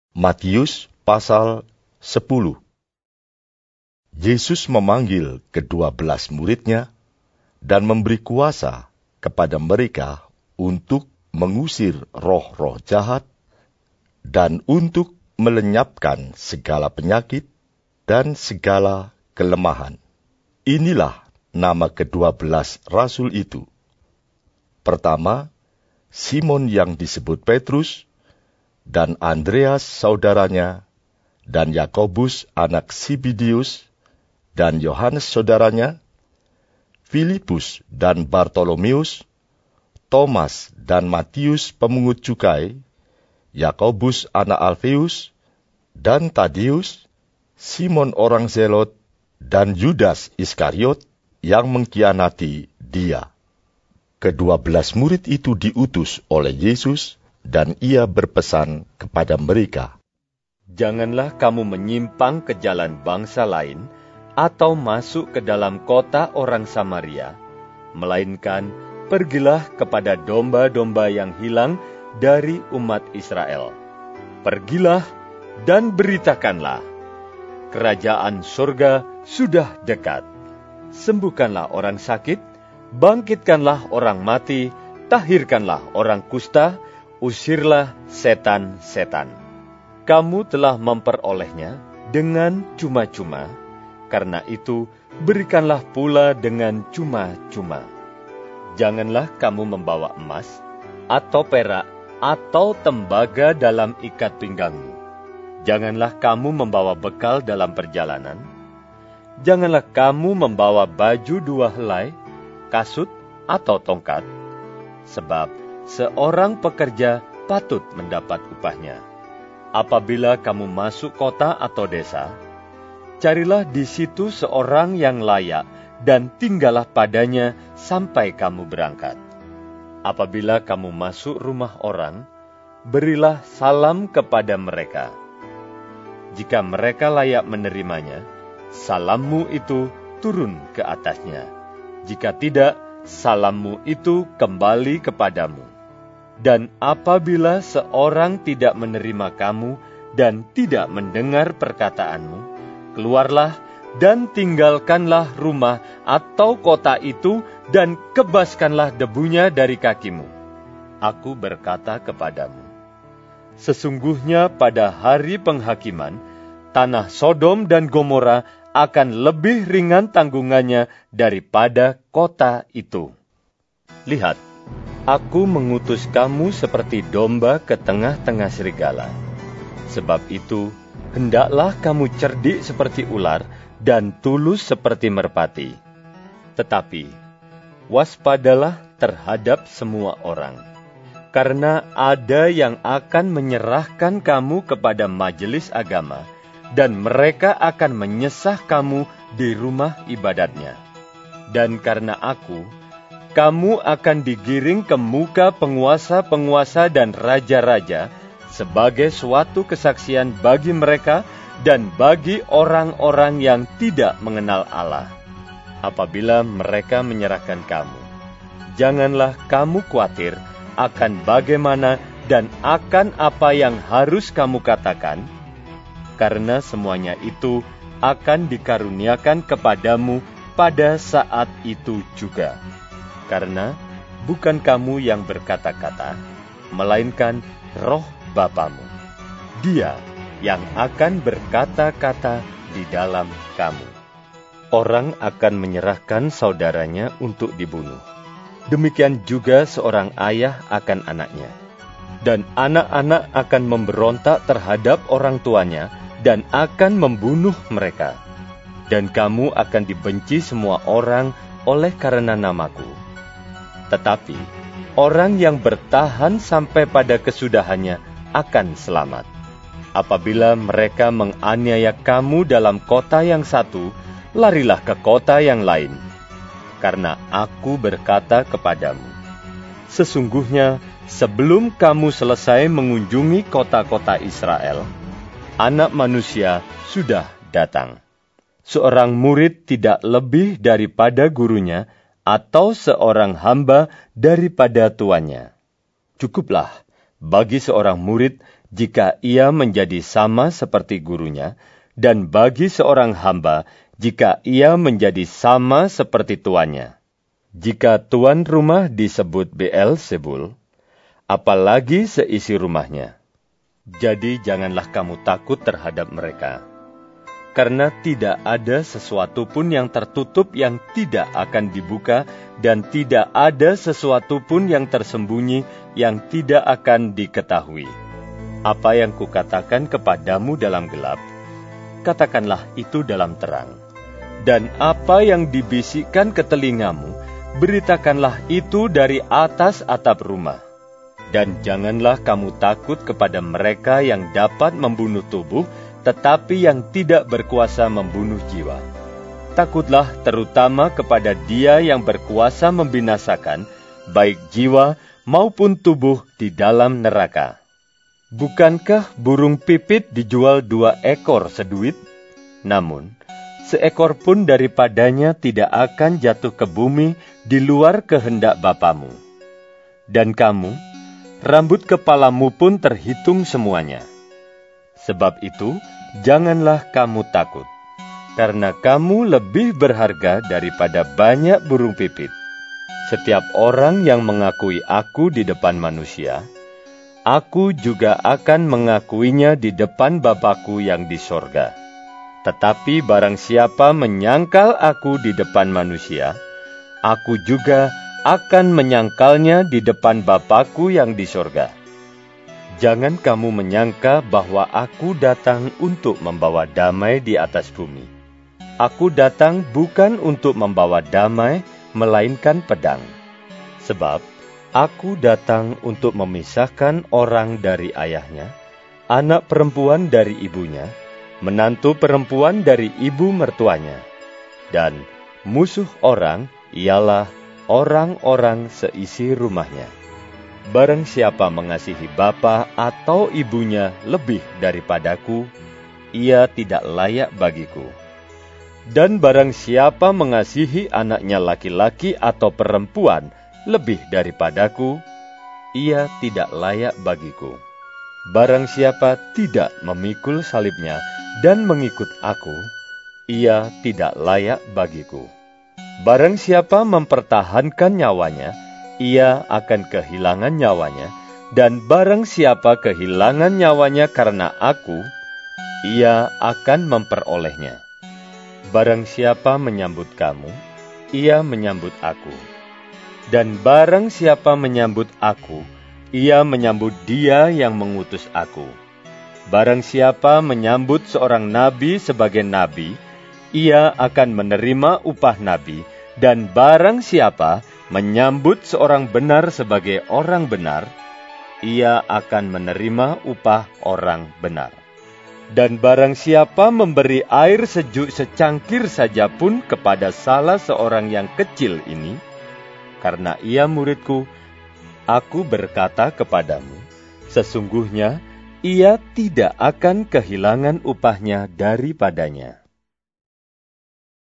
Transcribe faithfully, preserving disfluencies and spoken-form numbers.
Matius pasal sepuluh. Yesus memanggil kedua belas muridnya dan memberi kuasa kepada mereka untuk mengusir roh-roh jahat dan untuk melenyapkan segala penyakit dan segala kelemahan. Inilah nama kedua belas rasul itu. Pertama, Simon yang disebut Petrus, dan Andreas saudaranya, dan Yakobus anak Zebedeus, dan Yohanes saudaranya, Filipus dan Bartolomeus, Thomas dan Matius pemungut cukai, Yakobus anak Alfeus, dan Tadeus, Simon orang Zelot, dan Yudas Iskariot yang mengkhianati dia. Kedua belas murid itu diutus oleh Yesus, dan ia berpesan kepada mereka, "Janganlah kamu menyimpang ke jalan bangsa lain, atau masuk ke dalam kota orang Samaria, melainkan pergilah kepada domba-domba yang hilang dari umat Israel. Pergilah dan beritakanlah, kerajaan surga sudah dekat. Sembuhkanlah orang sakit, bangkitkanlah orang mati, tahirkanlah orang kusta, usirlah setan-setan. Kamu telah memperolehnya dengan cuma-cuma, karena itu berikanlah pula dengan cuma-cuma. Janganlah kamu membawa emas, atau perak, atau tembaga dalam ikat pinggangmu. Janganlah kamu membawa bekal dalam perjalanan. Janganlah kamu membawa baju dua helai, kasut, atau tongkat, sebab seorang pekerja patut mendapat upahnya. Apabila kamu masuk kota atau desa, carilah di situ seorang yang layak dan tinggallah padanya sampai kamu berangkat. Apabila kamu masuk rumah orang, berilah salam kepada mereka. Jika mereka layak menerimanya, salammu itu turun ke atasnya. Jika tidak, salammu itu kembali kepadamu. Dan apabila seorang tidak menerima kamu dan tidak mendengar perkataanmu, keluarlah dan tinggalkanlah rumah atau kota itu dan kebaskanlah debunya dari kakimu. Aku berkata kepadamu, sesungguhnya pada hari penghakiman, tanah Sodom dan Gomora akan lebih ringan tanggungannya daripada kota itu. Lihat, aku mengutus kamu seperti domba ke tengah-tengah serigala. Sebab itu, hendaklah kamu cerdik seperti ular dan tulus seperti merpati. Tetapi, waspadalah terhadap semua orang, karena ada yang akan menyerahkan kamu kepada majelis agama, dan mereka akan menyesah kamu di rumah ibadatnya. Dan karena aku, kamu akan digiring ke muka penguasa-penguasa dan raja-raja sebagai suatu kesaksian bagi mereka dan bagi orang-orang yang tidak mengenal Allah. Apabila mereka menyerahkan kamu, janganlah kamu khawatir akan bagaimana dan akan apa yang harus kamu katakan, karena semuanya itu akan dikaruniakan kepadamu pada saat itu juga. Karena bukan kamu yang berkata-kata, melainkan roh Bapamu. Dia yang akan berkata-kata di dalam kamu. Orang akan menyerahkan saudaranya untuk dibunuh. Demikian juga seorang ayah akan anaknya. Dan anak-anak akan memberontak terhadap orang tuanya dan akan membunuh mereka. Dan kamu akan dibenci semua orang oleh karena namaku. Tetapi orang yang bertahan sampai pada kesudahannya akan selamat. Apabila mereka menganiaya kamu dalam kota yang satu, larilah ke kota yang lain. Karena aku berkata kepadamu, sesungguhnya sebelum kamu selesai mengunjungi kota-kota Israel, Anak Manusia sudah datang. Seorang murid tidak lebih daripada gurunya, atau seorang hamba daripada tuannya. Cukuplah bagi seorang murid jika ia menjadi sama seperti gurunya, dan bagi seorang hamba, jika ia menjadi sama seperti tuannya. Jika tuan rumah disebut Beelzebul, apalagi seisi rumahnya. Jadi janganlah kamu takut terhadap mereka, karena tidak ada sesuatu pun yang tertutup yang tidak akan dibuka, dan tidak ada sesuatu pun yang tersembunyi yang tidak akan diketahui. Apa yang kukatakan kepadamu dalam gelap, katakanlah itu dalam terang. Dan apa yang dibisikkan ke telingamu, beritakanlah itu dari atas atap rumah. Dan janganlah kamu takut kepada mereka yang dapat membunuh tubuh, tetapi yang tidak berkuasa membunuh jiwa. Takutlah terutama kepada Dia yang berkuasa membinasakan, baik jiwa maupun tubuh di dalam neraka. Bukankah burung pipit dijual dua ekor seduit? Namun, seekor pun daripadanya tidak akan jatuh ke bumi di luar kehendak Bapamu. Dan kamu, rambut kepalamu pun terhitung semuanya. Sebab itu, janganlah kamu takut, karena kamu lebih berharga daripada banyak burung pipit. Setiap orang yang mengakui aku di depan manusia, aku juga akan mengakuinya di depan Bapa-Ku yang di sorga. Tetapi barang siapa menyangkal aku di depan manusia, aku juga akan menyangkalnya di depan Bapa-Ku yang di sorga. Jangan kamu menyangka bahwa aku datang untuk membawa damai di atas bumi. Aku datang bukan untuk membawa damai, melainkan pedang. Sebab aku datang untuk memisahkan orang dari ayahnya, anak perempuan dari ibunya, menantu perempuan dari ibu mertuanya, dan musuh orang ialah orang-orang seisi rumahnya. Barang siapa mengasihi bapa atau ibunya lebih daripadaku, ia tidak layak bagiku. Dan barang siapa mengasihi anaknya laki-laki atau perempuan lebih daripadaku, ia tidak layak bagiku. Barang siapa tidak memikul salibnya dan mengikut aku, ia tidak layak bagiku. Barang siapa mempertahankan nyawanya, ia akan kehilangan nyawanya, dan barang siapa kehilangan nyawanya karena aku, ia akan memperolehnya. Barang siapa menyambut kamu, ia menyambut aku. Dan barang siapa menyambut aku, ia menyambut Dia yang mengutus aku. Barang siapa menyambut seorang nabi sebagai nabi, ia akan menerima upah nabi, dan barang siapa menyambut seorang benar sebagai orang benar, ia akan menerima upah orang benar. Dan barang siapa memberi air sejuk secangkir saja pun kepada salah seorang yang kecil ini, karena ia muridku, aku berkata kepadamu, sesungguhnya ia tidak akan kehilangan upahnya daripadanya.